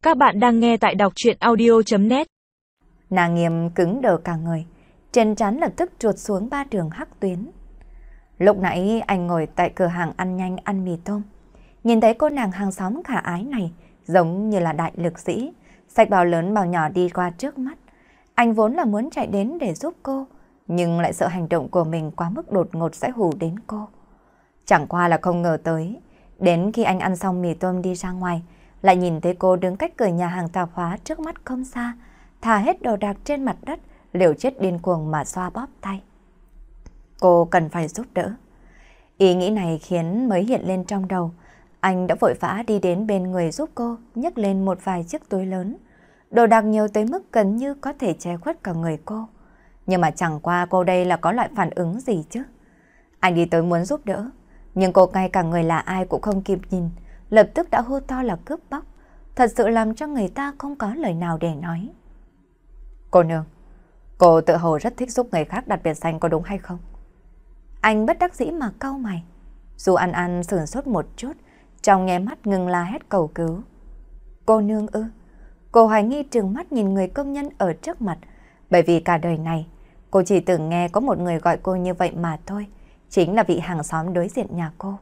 Các bạn đang nghe tại đọc truyện audio.net. Nàng Nghiêm cứng đờ cả người, trên trán lập tức trượt xuống 3 đường hắc tuyến. Lúc nãy anh ngồi tại cửa hàng ăn nhanh ăn mì tôm, nhìn thấy cô nàng hàng xóm khả ái này giống như là đại lực sĩ, xách bao lớn bao nhỏ đi qua trước mắt. Anh vốn là muốn chạy đến để giúp cô, nhưng lại sợ hành động của mình quá mức đột ngột sẽ hù đến cô. Chẳng qua là không ngờ tới, đến khi anh ăn xong mì tôm đi ra ngoài, lại nhìn thấy cô đứng cách cửa nhà hàng tạp hóa trước mắt không xa, thả hết đồ đạc trên mặt đất, liều chết điên cuồng mà xoa bóp tay. Cô cần phải giúp đỡ. Ý nghĩ này khiến mới hiện lên trong đầu. Anh đã vội vã đi đến bên người giúp cô, nhấc lên một vài chiếc túi lớn. Đồ đạc nhiều tới mức gần như có thể che khuất cả người cô. Nhưng mà chẳng qua cô đây là có loại phản ứng gì chứ. Anh đi tới muốn giúp đỡ, nhưng cô ngay cả người là ai cũng không kịp nhìn, lập tức đã hô to là cướp bóc, thật sự làm cho người ta không có lời nào để nói. Cô nương, cô tự hồ rất thích giúp người khác đặt biệt danh có đúng hay không? Anh bất đắc dĩ mà cau mày. Dù An An sửng sốt một chút, trong nháy mắt ngừng la hét cầu cứu. Cô nương ư? Cô hoài nghi trừng mắt nhìn người công nhân ở trước mặt, bởi vì cả đời này cô chỉ từng nghe có một người gọi cô như vậy mà thôi, chính là vị hàng xóm đối diện nhà cô.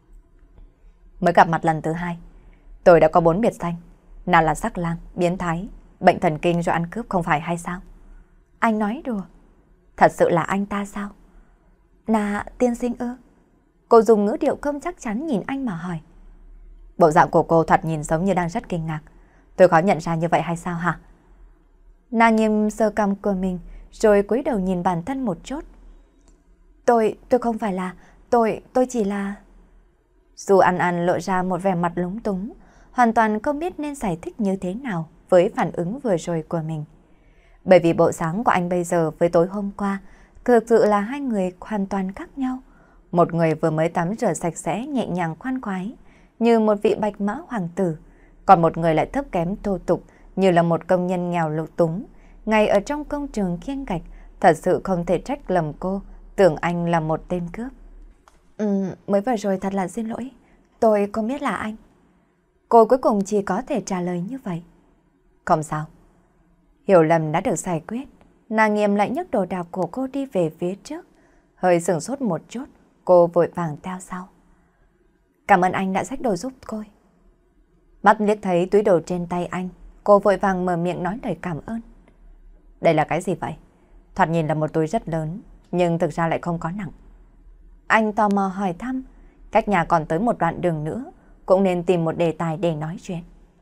Mới gặp mặt lần thứ 2, tôi đã có 4 biệt danh, nào là sắc lang, biến thái, bệnh thần kinh do ăn cướp không phải hay sao? Anh nói đùa. Thật sự là anh ta sao? Là tiên sinh ư? Cô dùng ngữ điệu không chắc chắn nhìn anh mà hỏi. Bộ dạng của cô thật nhìn giống như đang rất kinh ngạc. Tôi khó nhận ra như vậy hay sao hả? Nàng Nghiêm sờ cằm của mình rồi cúi đầu nhìn bản thân một chút. Tôi không phải là, tôi chỉ là... Dù An An lộ ra một vẻ mặt lúng túng, hoàn toàn không biết nên giải thích như thế nào với phản ứng vừa rồi của mình. Bởi vì bộ dáng của anh bây giờ với tối hôm qua thực sự là hai người hoàn toàn khác nhau. Một người vừa mới tắm rửa sạch sẽ nhẹ nhàng khoan khoái như một vị bạch mã hoàng tử, còn một người lại thấp kém thô tục như là một công nhân nghèo lục túng, ngay ở trong công trường khiêng gạch. Thật sự không thể trách lầm cô tưởng anh là một tên cướp. Mới vừa rồi thật là xin lỗi, tôi không biết là anh. Cô cuối cùng chỉ có thể trả lời như vậy. Không sao. Hiểu lầm đã được giải quyết. Nàng Nghiêm lại nhấc đồ đạc của cô đi về phía trước. Hơi sửng sốt một chút, cô vội vàng theo sau. Cảm ơn anh đã xách đồ giúp cô. Mắt liếc thấy túi đồ trên tay anh, cô vội vàng mở miệng nói lời cảm ơn. Đây là cái gì vậy? Thoạt nhìn là một túi rất lớn, nhưng thực ra lại không có nặng. Anh tò mò hỏi thăm, cách nhà còn tới một đoạn đường nữa, cũng nên tìm một đề tài để nói chuyện.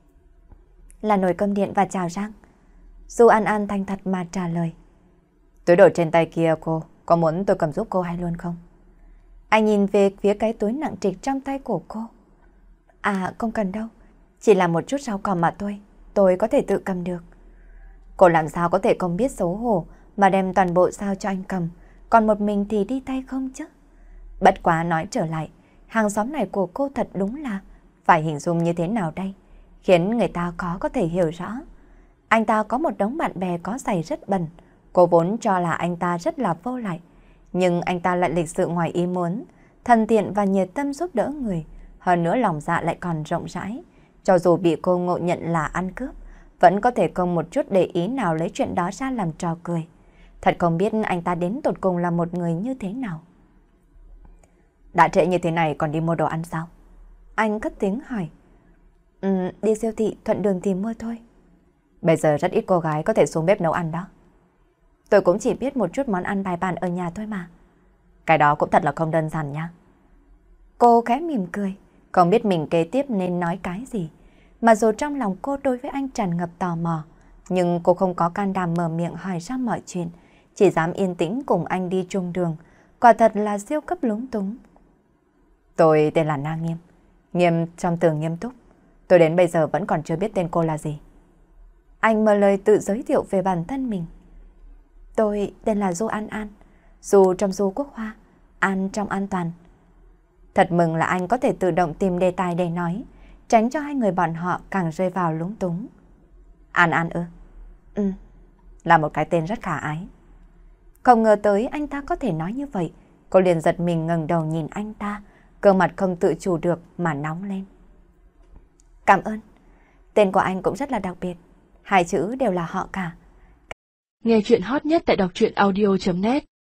Là nồi cơm điện và chảo rang. Dù An An thành thật mà trả lời. Túi đồ trên tay kia cô, có muốn tôi cầm giúp cô hay luôn không? Anh nhìn về phía cái túi nặng trịch trong tay của cô. À không cần đâu, chỉ là một chút rau cỏ mà thôi, tôi có thể tự cầm được. Cô làm sao có thể không biết xấu hổ mà đem toàn bộ sao cho anh cầm, còn một mình thì đi tay không chứ? Bất quá nói trở lại, hàng xóm này của cô thật đúng là phải hình dung như thế nào đây, khiến người ta có thể hiểu rõ. Anh ta có một đống bạn bè có giày rất bẩn, cô vốn cho là anh ta rất là vô lại, nhưng anh ta lại lịch sự ngoài ý muốn, thân thiện và nhiệt tâm giúp đỡ người, hơn nữa lòng dạ lại còn rộng rãi. Cho dù bị cô ngộ nhận là ăn cướp, vẫn có thể không một chút để ý nào lấy chuyện đó ra làm trò cười. Thật không biết anh ta đến tột cùng là một người như thế nào. Đã trễ như thế này còn đi mua đồ ăn sao? Anh cất tiếng hỏi. Đi siêu thị thuận đường thì mua thôi. Bây giờ rất ít cô gái có thể xuống bếp nấu ăn đó. Tôi cũng chỉ biết một chút món ăn bài bản ở nhà thôi mà. Cái đó cũng thật là không đơn giản nha. Cô khẽ mỉm cười, không biết mình kế tiếp nên nói cái gì. Mà dù trong lòng cô đối với anh tràn ngập tò mò, nhưng cô không có can đảm mở miệng hỏi ra mọi chuyện, chỉ dám yên tĩnh cùng anh đi chung đường. Quả thật là siêu cấp lúng túng. Tôi tên là Na Nghiêm, Nghiêm trong từ nghiêm túc. Tôi đến bây giờ vẫn còn chưa biết tên cô là gì. Anh mở lời tự giới thiệu về bản thân mình. Tôi tên là Du An An, Du trong Du Quốc Hoa, An trong an toàn. Thật mừng là anh có thể tự động tìm đề tài để nói, tránh cho hai người bọn họ càng rơi vào lúng túng. An An ư? Là một cái tên rất khả ái. Không ngờ tới anh ta có thể nói như vậy, cô liền giật mình ngẩng đầu nhìn anh ta, cơ mặt không tự chủ được mà nóng lên. Cảm ơn. Tên của anh cũng rất là đặc biệt, hai chữ đều là họ cả. Nghe chuyện hot nhất tại đọc truyện audio.net